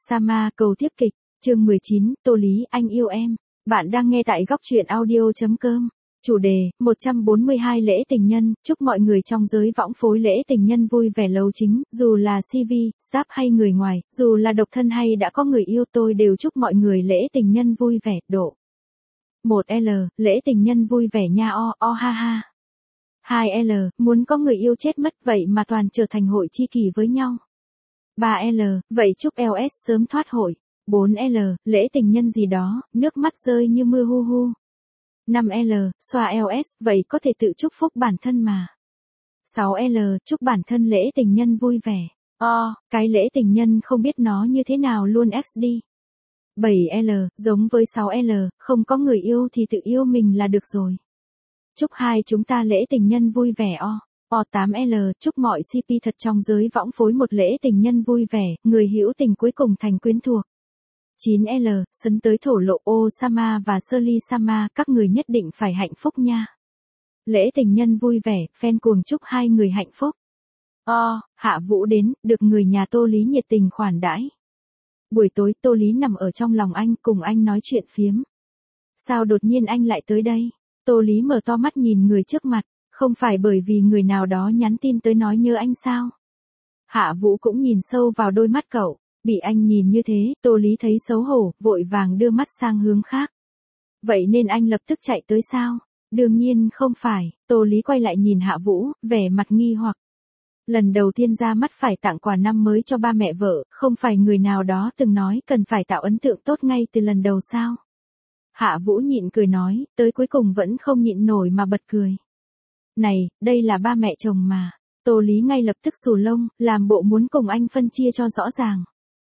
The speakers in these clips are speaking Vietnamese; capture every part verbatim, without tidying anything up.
Sama cầu tiếp kịch, chương mười chín, Tô Lý anh yêu em. Bạn đang nghe tại góc truyện audio.com. Chủ đề, một trăm bốn mươi hai lễ tình nhân, chúc mọi người trong giới võng phối lễ tình nhân vui vẻ lấu chính, dù là xê vê, staff hay người ngoài, dù là độc thân hay đã có người yêu tôi đều chúc mọi người lễ tình nhân vui vẻ, độ. một L, lễ tình nhân vui vẻ nha o, o ha ha. hai L, muốn có người yêu chết mất vậy mà toàn trở thành hội chi kỷ với nhau. ba L, vậy chúc lờ ét sớm thoát hội. bốn L, lễ tình nhân gì đó, nước mắt rơi như mưa hu hu. năm L, xoa lờ ét, vậy có thể tự chúc phúc bản thân mà. sáu L, chúc bản thân lễ tình nhân vui vẻ. O, cái lễ tình nhân không biết nó như thế nào luôn x đi. bảy L, giống với sáu L, không có người yêu thì tự yêu mình là được rồi. Chúc hai chúng ta lễ tình nhân vui vẻ o. O tám L, chúc mọi xê pê thật trong giới võng phối một lễ tình nhân vui vẻ, người hữu tình cuối cùng thành quyến thuộc. chín L, sấn tới thổ lộ Osama và Shirley Sama, các người nhất định phải hạnh phúc nha. Lễ tình nhân vui vẻ, fan cuồng chúc hai người hạnh phúc. O, Hạ Vũ đến, được người nhà Tô Lý nhiệt tình khoản đãi. Buổi tối Tô Lý nằm ở trong lòng anh cùng anh nói chuyện phiếm. Sao đột nhiên anh lại tới đây? Tô Lý mở to mắt nhìn người trước mặt, không phải bởi vì người nào đó nhắn tin tới nói nhớ anh sao? Hạ Vũ cũng nhìn sâu vào đôi mắt cậu, bị anh nhìn như thế, Tô Lý thấy xấu hổ, vội vàng đưa mắt sang hướng khác. Vậy nên anh lập tức chạy tới sao? Đương nhiên không phải, Tô Lý quay lại nhìn Hạ Vũ, vẻ mặt nghi hoặc. Lần đầu tiên ra mắt phải tặng quà năm mới cho ba mẹ vợ, không phải người nào đó từng nói cần phải tạo ấn tượng tốt ngay từ lần đầu sao? Hạ Vũ nhịn cười nói, tới cuối cùng vẫn không nhịn nổi mà bật cười. Này, đây là ba mẹ chồng mà. Tô Lý ngay lập tức xù lông, làm bộ muốn cùng anh phân chia cho rõ ràng.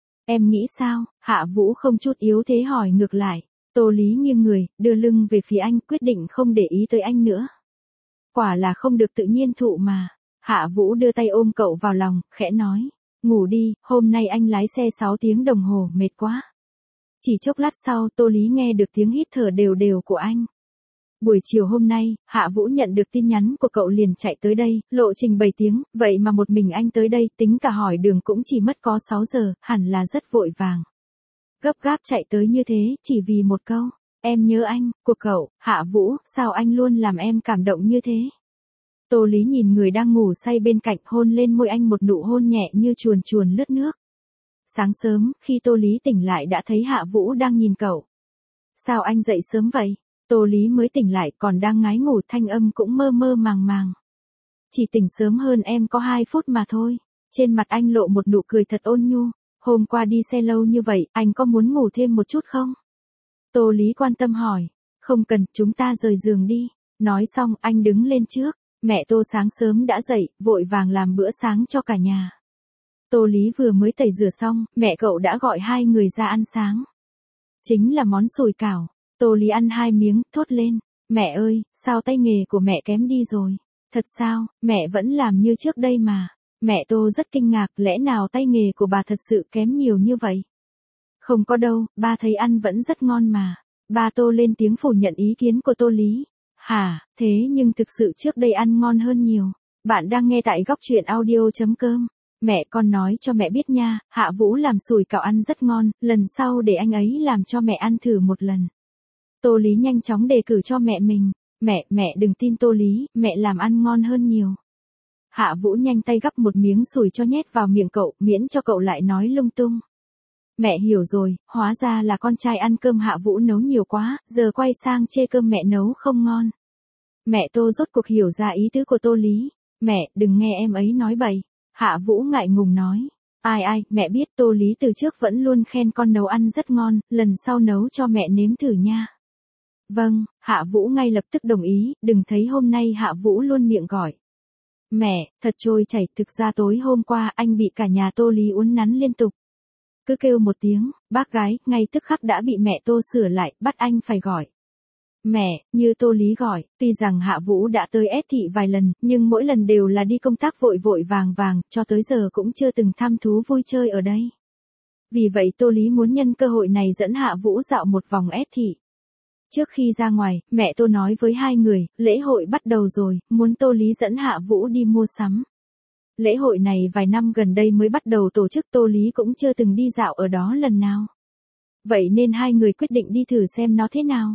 Em nghĩ sao? Hạ Vũ không chút yếu thế hỏi ngược lại. Tô Lý nghiêng người, đưa lưng về phía anh, quyết định không để ý tới anh nữa. Quả là không được tự nhiên thụ mà. Hạ Vũ đưa tay ôm cậu vào lòng, khẽ nói. Ngủ đi, hôm nay anh lái xe sáu tiếng đồng hồ, mệt quá. Chỉ chốc lát sau, Tô Lý nghe được tiếng hít thở đều đều của anh. Buổi chiều hôm nay, Hạ Vũ nhận được tin nhắn của cậu liền chạy tới đây, lộ trình bảy tiếng, vậy mà một mình anh tới đây, tính cả hỏi đường cũng chỉ mất có sáu giờ, hẳn là rất vội vàng. Gấp gáp chạy tới như thế, chỉ vì một câu, em nhớ anh, của cậu. Hạ Vũ, sao anh luôn làm em cảm động như thế? Tô Lý nhìn người đang ngủ say bên cạnh, hôn lên môi anh một nụ hôn nhẹ như chuồn chuồn lướt nước. Sáng sớm, khi Tô Lý tỉnh lại đã thấy Hạ Vũ đang nhìn cậu. Sao anh dậy sớm vậy? Tô Lý mới tỉnh lại còn đang ngái ngủ, thanh âm cũng mơ mơ màng màng. Chỉ tỉnh sớm hơn em có hai phút mà thôi. Trên mặt anh lộ một nụ cười thật ôn nhu. Hôm qua đi xe lâu như vậy, anh có muốn ngủ thêm một chút không? Tô Lý quan tâm hỏi. Không cần, chúng ta rời giường đi. Nói xong, anh đứng lên trước. Mẹ Tô sáng sớm đã dậy, vội vàng làm bữa sáng cho cả nhà. Tô Lý vừa mới tẩy rửa xong, mẹ cậu đã gọi hai người ra ăn sáng. Chính là món sủi cảo. Tô Lý ăn hai miếng, thốt lên. Mẹ ơi, sao tay nghề của mẹ kém đi rồi? Thật sao, mẹ vẫn làm như trước đây mà. Mẹ Tô rất kinh ngạc, lẽ nào tay nghề của bà thật sự kém nhiều như vậy? Không có đâu, ba thấy ăn vẫn rất ngon mà. Ba Tô lên tiếng phủ nhận ý kiến của Tô Lý. Hả, thế nhưng thực sự trước đây ăn ngon hơn nhiều. Bạn đang nghe tại góc truyện audio.com. Mẹ con nói cho mẹ biết nha, Hạ Vũ làm sủi cảo ăn rất ngon, lần sau để anh ấy làm cho mẹ ăn thử một lần. Tô Lý nhanh chóng đề cử cho mẹ mình. Mẹ, mẹ đừng tin Tô Lý, mẹ làm ăn ngon hơn nhiều. Hạ Vũ nhanh tay gắp một miếng sủi cho nhét vào miệng cậu, miễn cho cậu lại nói lung tung. Mẹ hiểu rồi, hóa ra là con trai ăn cơm Hạ Vũ nấu nhiều quá, giờ quay sang chê cơm mẹ nấu không ngon. Mẹ Tô rốt cuộc hiểu ra ý tứ của Tô Lý. Mẹ, đừng nghe em ấy nói bậy. Hạ Vũ ngại ngùng nói. Ai ai, mẹ biết Tô Lý từ trước vẫn luôn khen con nấu ăn rất ngon, lần sau nấu cho mẹ nếm thử nha. Vâng, Hạ Vũ ngay lập tức đồng ý, đừng thấy hôm nay Hạ Vũ luôn miệng gọi. Mẹ, thật trôi chảy, thực ra tối hôm qua anh bị cả nhà Tô Lý uốn nắn liên tục. Cứ kêu một tiếng, bác gái, ngay tức khắc đã bị mẹ Tô sửa lại, bắt anh phải gọi. Mẹ, như Tô Lý gọi, tuy rằng Hạ Vũ đã tới ét thị vài lần, nhưng mỗi lần đều là đi công tác vội vội vàng vàng, cho tới giờ cũng chưa từng thăm thú vui chơi ở đây. Vì vậy Tô Lý muốn nhân cơ hội này dẫn Hạ Vũ dạo một vòng ét thị. Trước khi ra ngoài, mẹ Tô nói với hai người, lễ hội bắt đầu rồi, muốn Tô Lý dẫn Hạ Vũ đi mua sắm. Lễ hội này vài năm gần đây mới bắt đầu tổ chức, Tô Lý cũng chưa từng đi dạo ở đó lần nào. Vậy nên hai người quyết định đi thử xem nó thế nào.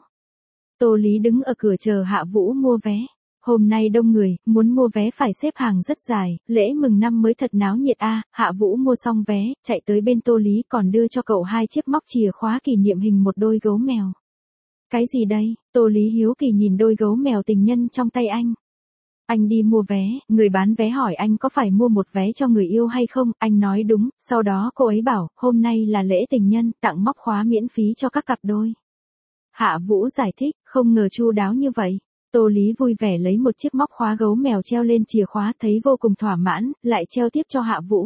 Tô Lý đứng ở cửa chờ Hạ Vũ mua vé. Hôm nay đông người, muốn mua vé phải xếp hàng rất dài, lễ mừng năm mới thật náo nhiệt a. Hạ Vũ mua xong vé, chạy tới bên Tô Lý còn đưa cho cậu hai chiếc móc chìa khóa kỷ niệm hình một đôi gấu mèo. Cái gì đây? Tô Lý hiếu kỳ nhìn đôi gấu mèo tình nhân trong tay anh. Anh đi mua vé, người bán vé hỏi anh có phải mua một vé cho người yêu hay không, anh nói đúng, sau đó cô ấy bảo, hôm nay là lễ tình nhân, tặng móc khóa miễn phí cho các cặp đôi. Hạ Vũ giải thích, không ngờ chu đáo như vậy. Tô Lý vui vẻ lấy một chiếc móc khóa gấu mèo treo lên chìa khóa, thấy vô cùng thỏa mãn, lại treo tiếp cho Hạ Vũ.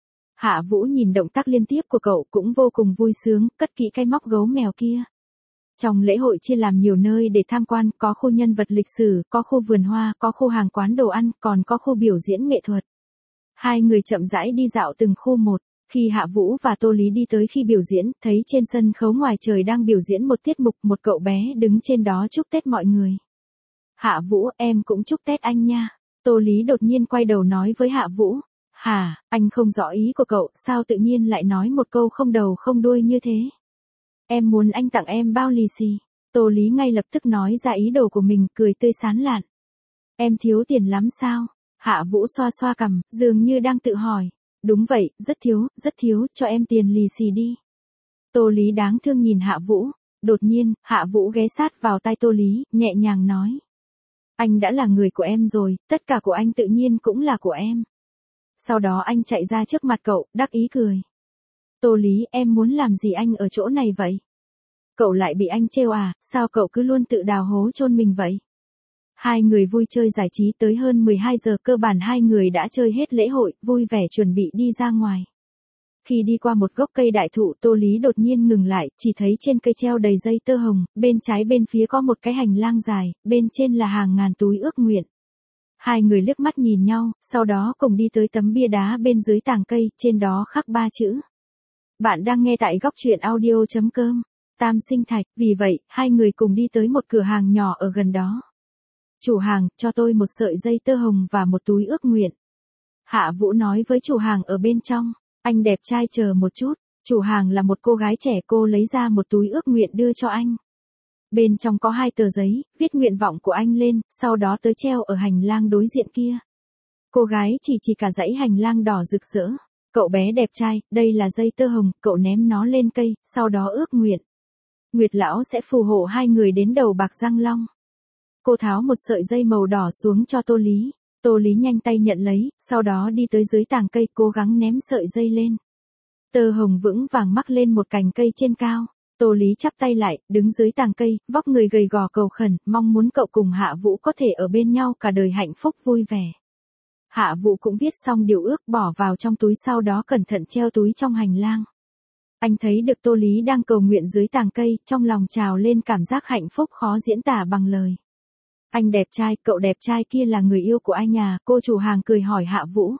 Hạ Vũ nhìn động tác liên tiếp của cậu cũng vô cùng vui sướng, cất kỹ cái móc gấu mèo kia. Trong lễ hội chia làm nhiều nơi để tham quan, có khu nhân vật lịch sử, có khu vườn hoa, có khu hàng quán đồ ăn, còn có khu biểu diễn nghệ thuật. Hai người chậm rãi đi dạo từng khu một. Khi Hạ Vũ và Tô Lý đi tới khi biểu diễn, thấy trên sân khấu ngoài trời đang biểu diễn một tiết mục, một cậu bé đứng trên đó chúc Tết mọi người. Hạ Vũ, em cũng chúc Tết anh nha. Tô Lý đột nhiên quay đầu nói với Hạ Vũ. Hả, anh không rõ ý của cậu, sao tự nhiên lại nói một câu không đầu không đuôi như thế? Em muốn anh tặng em bao lì xì. Tô Lý ngay lập tức nói ra ý đồ của mình, cười tươi sán lạn. Em thiếu tiền lắm sao? Hạ Vũ xoa xoa cằm, dường như đang tự hỏi. Đúng vậy, rất thiếu, rất thiếu, cho em tiền lì xì đi. Tô Lý đáng thương nhìn Hạ Vũ. Đột nhiên, Hạ Vũ ghé sát vào tai Tô Lý, nhẹ nhàng nói. Anh đã là người của em rồi, tất cả của anh tự nhiên cũng là của em. Sau đó anh chạy ra trước mặt cậu, đắc ý cười. Tô Lý, em muốn làm gì anh ở chỗ này vậy? Cậu lại bị anh trêu à, sao cậu cứ luôn tự đào hố chôn mình vậy? Hai người vui chơi giải trí tới hơn mười hai giờ, cơ bản hai người đã chơi hết lễ hội, vui vẻ chuẩn bị đi ra ngoài. Khi đi qua một gốc cây đại thụ, Tô Lý đột nhiên ngừng lại, chỉ thấy trên cây treo đầy dây tơ hồng, bên trái bên phía có một cái hành lang dài, bên trên là hàng ngàn túi ước nguyện. Hai người liếc mắt nhìn nhau, sau đó cùng đi tới tấm bia đá bên dưới tàng cây, trên đó khắc ba chữ. Bạn đang nghe tại góc truyện audio chấm com. Tam Sinh Thạch, vì vậy, hai người cùng đi tới một cửa hàng nhỏ ở gần đó. Chủ hàng, cho tôi một sợi dây tơ hồng và một túi ước nguyện. Hạ Vũ nói với chủ hàng ở bên trong. Anh đẹp trai chờ một chút. Chủ hàng là một cô gái trẻ, cô lấy ra một túi ước nguyện đưa cho anh. Bên trong có hai tờ giấy, viết nguyện vọng của anh lên, sau đó tới treo ở hành lang đối diện kia. Cô gái chỉ chỉ cả dãy hành lang đỏ rực rỡ. Cậu bé đẹp trai, đây là dây tơ hồng, cậu ném nó lên cây, sau đó ước nguyện. Nguyệt lão sẽ phù hộ hai người đến đầu bạc răng long. Cô tháo một sợi dây màu đỏ xuống cho Tô Lý. Tô Lý nhanh tay nhận lấy, sau đó đi tới dưới tàng cây, cố gắng ném sợi dây lên. Tơ hồng vững vàng mắc lên một cành cây trên cao. Tô Lý chắp tay lại, đứng dưới tàng cây, vóc người gầy gò cầu khẩn, mong muốn cậu cùng Hạ Vũ có thể ở bên nhau cả đời hạnh phúc vui vẻ. Hạ Vũ cũng viết xong điều ước, bỏ vào trong túi, sau đó cẩn thận treo túi trong hành lang. Anh thấy được Tô Lý đang cầu nguyện dưới tàng cây, trong lòng trào lên cảm giác hạnh phúc khó diễn tả bằng lời. Anh đẹp trai, cậu đẹp trai kia là người yêu của anh à? Cô chủ hàng cười hỏi Hạ Vũ.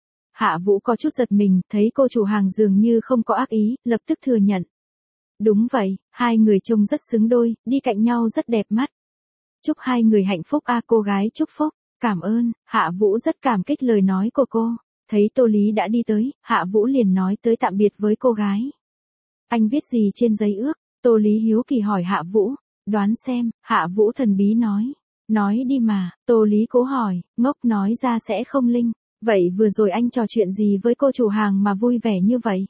Hạ Vũ có chút giật mình, thấy cô chủ hàng dường như không có ác ý, lập tức thừa nhận. Đúng vậy, hai người trông rất xứng đôi, đi cạnh nhau rất đẹp mắt. Chúc hai người hạnh phúc a. Cô gái chúc phúc. Cảm ơn. Hạ Vũ rất cảm kích lời nói của cô. Thấy Tô Lý đã đi tới, Hạ Vũ liền nói tới tạm biệt với cô gái. Anh viết gì trên giấy ước? Tô Lý hiếu kỳ hỏi Hạ Vũ. Đoán xem. Hạ Vũ thần bí nói. Nói đi mà. Tô Lý cố hỏi, ngốc nói ra sẽ không linh. Vậy vừa rồi anh trò chuyện gì với cô chủ hàng mà vui vẻ như vậy?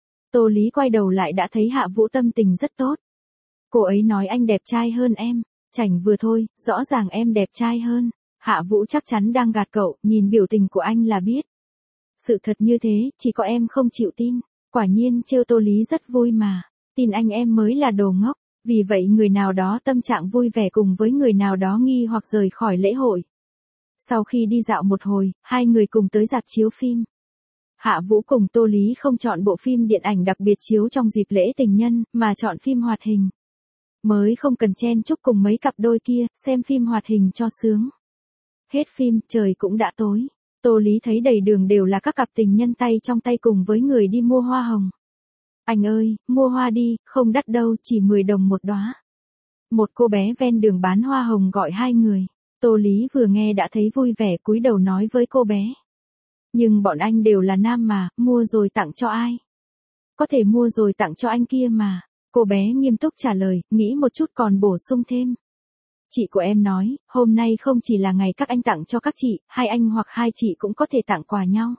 Tô Lý quay đầu lại đã thấy Hạ Vũ tâm tình rất tốt. Cô ấy nói anh đẹp trai hơn em. Chảnh vừa thôi, rõ ràng em đẹp trai hơn. Hạ Vũ chắc chắn đang gạt cậu, nhìn biểu tình của anh là biết. Sự thật như thế, chỉ có em không chịu tin. Quả nhiên trêu Tô Lý rất vui mà. Tin anh em mới là đồ ngốc. Vì vậy người nào đó tâm trạng vui vẻ cùng với người nào đó nghi hoặc rời khỏi lễ hội. Sau khi đi dạo một hồi, hai người cùng tới rạp chiếu phim. Hạ Vũ cùng Tô Lý không chọn bộ phim điện ảnh đặc biệt chiếu trong dịp lễ tình nhân, mà chọn phim hoạt hình. Mới không cần chen chúc cùng mấy cặp đôi kia, xem phim hoạt hình cho sướng. Hết phim, trời cũng đã tối. Tô Lý thấy đầy đường đều là các cặp tình nhân tay trong tay cùng với người đi mua hoa hồng. Anh ơi, mua hoa đi, không đắt đâu, chỉ mười đồng một đóa. Một cô bé ven đường bán hoa hồng gọi hai người. Tô Lý vừa nghe đã thấy vui vẻ, cúi đầu nói với cô bé. Nhưng bọn anh đều là nam mà, mua rồi tặng cho ai? Có thể mua rồi tặng cho anh kia mà. Cô bé nghiêm túc trả lời, nghĩ một chút còn bổ sung thêm. Chị của em nói, hôm nay không chỉ là ngày các anh tặng cho các chị, hai anh hoặc hai chị cũng có thể tặng quà nhau.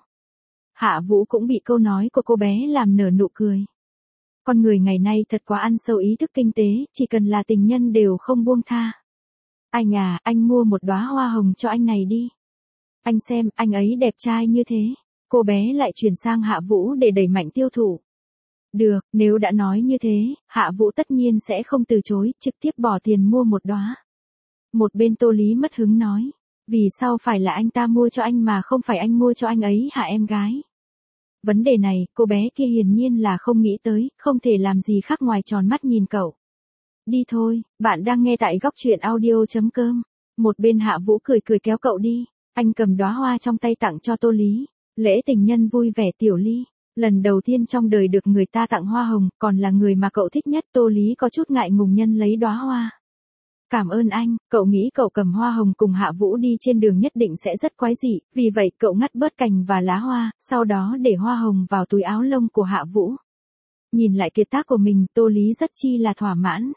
Hạ Vũ cũng bị câu nói của cô bé làm nở nụ cười. Con người ngày nay thật quá ăn sâu ý thức kinh tế, chỉ cần là tình nhân đều không buông tha. Anh à, anh mua một đóa hoa hồng cho anh này đi. Anh xem, anh ấy đẹp trai như thế. Cô bé lại chuyển sang Hạ Vũ để đẩy mạnh tiêu thụ. Được, nếu đã nói như thế, Hạ Vũ tất nhiên sẽ không từ chối, trực tiếp bỏ tiền mua một đóa. Một bên Tô Lý mất hứng nói, vì sao phải là anh ta mua cho anh mà không phải anh mua cho anh ấy hả em gái? Vấn đề này, cô bé kia hiển nhiên là không nghĩ tới, không thể làm gì khác ngoài tròn mắt nhìn cậu. Đi thôi, bạn đang nghe tại góc truyện audio.com. Một bên Hạ Vũ cười cười kéo cậu đi, anh cầm đóa hoa trong tay tặng cho Tô Lý. Lễ tình nhân vui vẻ tiểu ly. Lần đầu tiên trong đời được người ta tặng hoa hồng, còn là người mà cậu thích nhất. Tô Lý có chút ngại ngùng nhân lấy đóa hoa. Cảm ơn anh, cậu nghĩ cậu cầm hoa hồng cùng Hạ Vũ đi trên đường nhất định sẽ rất quái dị, vì vậy cậu ngắt bớt cành và lá hoa, sau đó để hoa hồng vào túi áo lông của Hạ Vũ. Nhìn lại kiệt tác của mình, Tô Lý rất chi là thỏa mãn.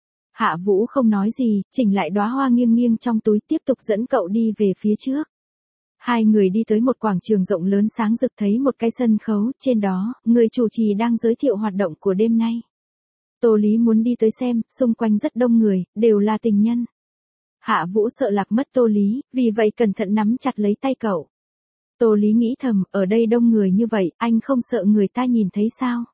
Hạ Vũ không nói gì, chỉnh lại đóa hoa nghiêng nghiêng trong túi tiếp tục dẫn cậu đi về phía trước. Hai người đi tới một quảng trường rộng lớn sáng rực thấy một cái sân khấu, trên đó, người chủ trì đang giới thiệu hoạt động của đêm nay. Tô Lý muốn đi tới xem, xung quanh rất đông người, đều là tình nhân. Hạ Vũ sợ lạc mất Tô Lý, vì vậy cẩn thận nắm chặt lấy tay cậu. Tô Lý nghĩ thầm, ở đây đông người như vậy, anh không sợ người ta nhìn thấy sao?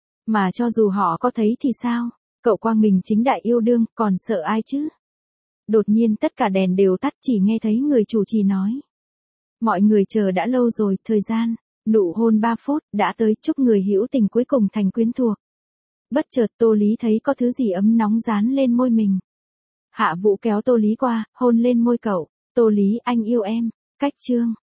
Mà cho dù họ có thấy thì sao? Cậu quang minh chính đại yêu đương, còn sợ ai chứ? Đột nhiên tất cả đèn đều tắt, chỉ nghe thấy người chủ trì nói. Mọi người chờ đã lâu rồi, thời gian, nụ hôn ba phút, đã tới, chúc người hữu tình cuối cùng thành quyến thuộc. Bất chợt Tô Lý thấy có thứ gì ấm nóng dán lên môi mình. Hạ Vũ kéo Tô Lý qua, hôn lên môi cậu. Tô Lý, anh yêu em. Cách chương.